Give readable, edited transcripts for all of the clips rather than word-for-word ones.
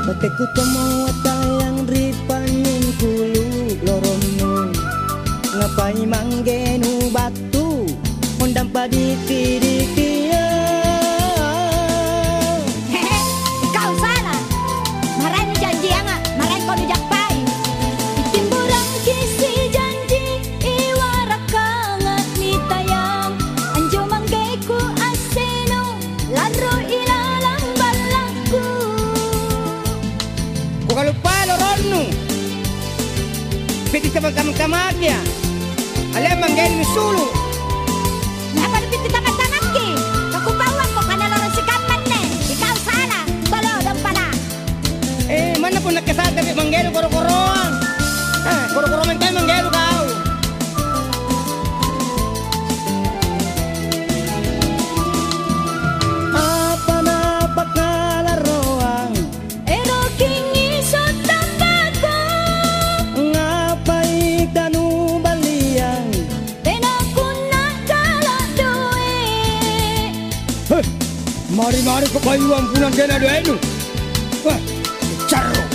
Bateku tomo tayang ripaning kulu lorono ngapai manggenu batu undang padiki-diki ya. Hehe, kau salah. Marahin janji angak, marahin kau dijakpai. Itimburang kisi janji iwarakanga ni tayang anjo manggeku aseno laro ilalang balaku. Kung kalupa lorono piti tamang-tamang ya. Alam manggenu sulu. Napa dipiti tamat-tamat ki? Kakupawang ko kanalaro si kapan ne. Ikaw salah, tolo dong pala. Mana pun nakasal tapi manggenu koro-koroan. Koro-koro man tayo manggenu kau. Apa na pagkalaroang Ero kingi so tambago. ngapay danu baliang. Tenaku nakala doe. Mari-mari ko payuang punang kena doenu. Carro.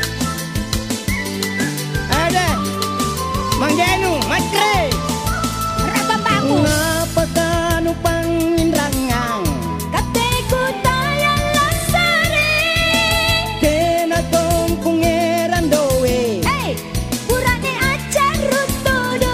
Ada. Manggenu, matre. Rababaku. Ngapagano pangindrangang. Kateku tayang lasare. Kena tong pungeran doe. Hey, purane acar rutodo.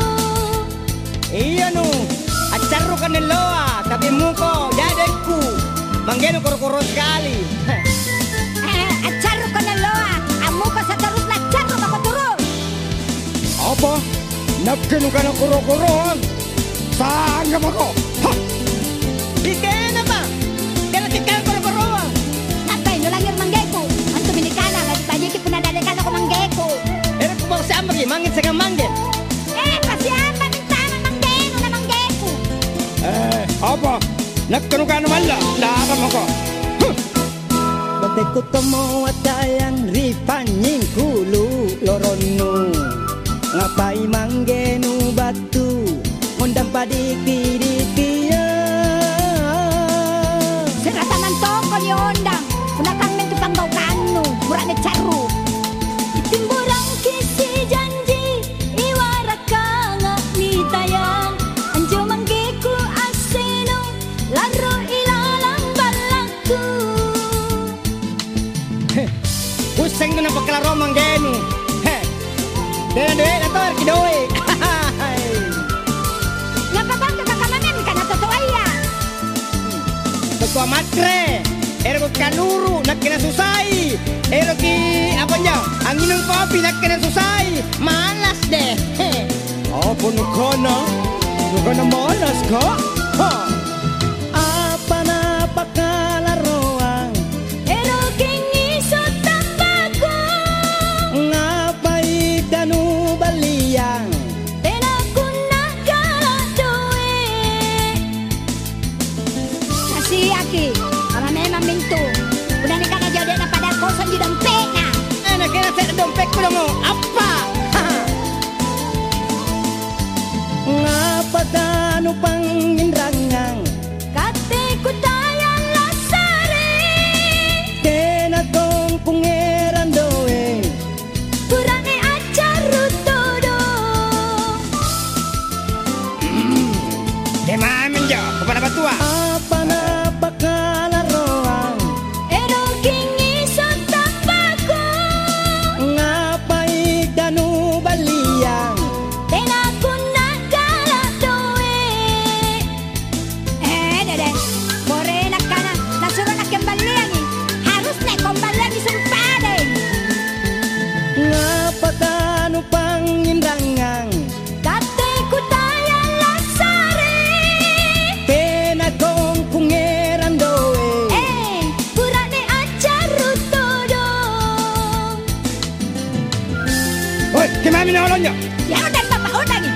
Iya no. Acarro ka niloa. Tapi muko, dadekku. Manggenu koro-koro sekali. Acar ko na loa. Amo pa sa tarus na acar ko makoturol. Apa? Napkenu ka ng koro-koroan. Saan ka mako? Ha! Ikena ba? Kaya tikal koro-koroan. Napay, nulangir manggeko. Ang Dominicana, nagtayiki punadalikan ako manggeko. Pero kung baka siya mangit sa kamanggen. Kasi apa mintanan manggeno na manggeko. Apa? Napkenu ka naman la. Laban mo ko. Bateku tomo tayang ripanying kulu lorono ngapai manggenu batu undang padiki-diki ya. Serasa mantoko ni ondang. Punakang mentu panggau kanu. Murane caru. Itimburang kisi janji iwarakanga ni tayang anjo manggeku aseno laro ilalang balaku. Pusing ko na pagkalaro manggenu. Dede na to kidoy. Ngapa bang kakamamen ka natutuaya? Ketua matre. Ero ko kanuru nak kena susai. Ero ki apa nya? Angin kopi nak kena susai. Malas deh. Apa nukona? Nukona malas kok? Apa na pagkalaroang Ero kingi so tambago. ngapay danu baliang. Tenaku nakala doe. Kasi aki, para memang mintu. Udah nikah na jadi na pada kosan di dompet na. Nak kena saya dompet ko dong. Apa? Ngapa danu pangindrangang Kateku tayang lasare. kena tong pungeran doe. Purane acar rutodo. Demamin jo kepada batua. Apa na pagkalaroang Ero kingi so tambago. ngapay danu baliang. Tenaku nakala doe. Dede, bore nak kana. Nasuruh nak kembali lagi. Harus nek kembali lagi sumpade. Ngapa danu pangindrangang Kateku tayang lasare. kena tong pungeran doe. Purane acar rutodo. Oi, kemana nolongnya? Ya udah bapak udah nih.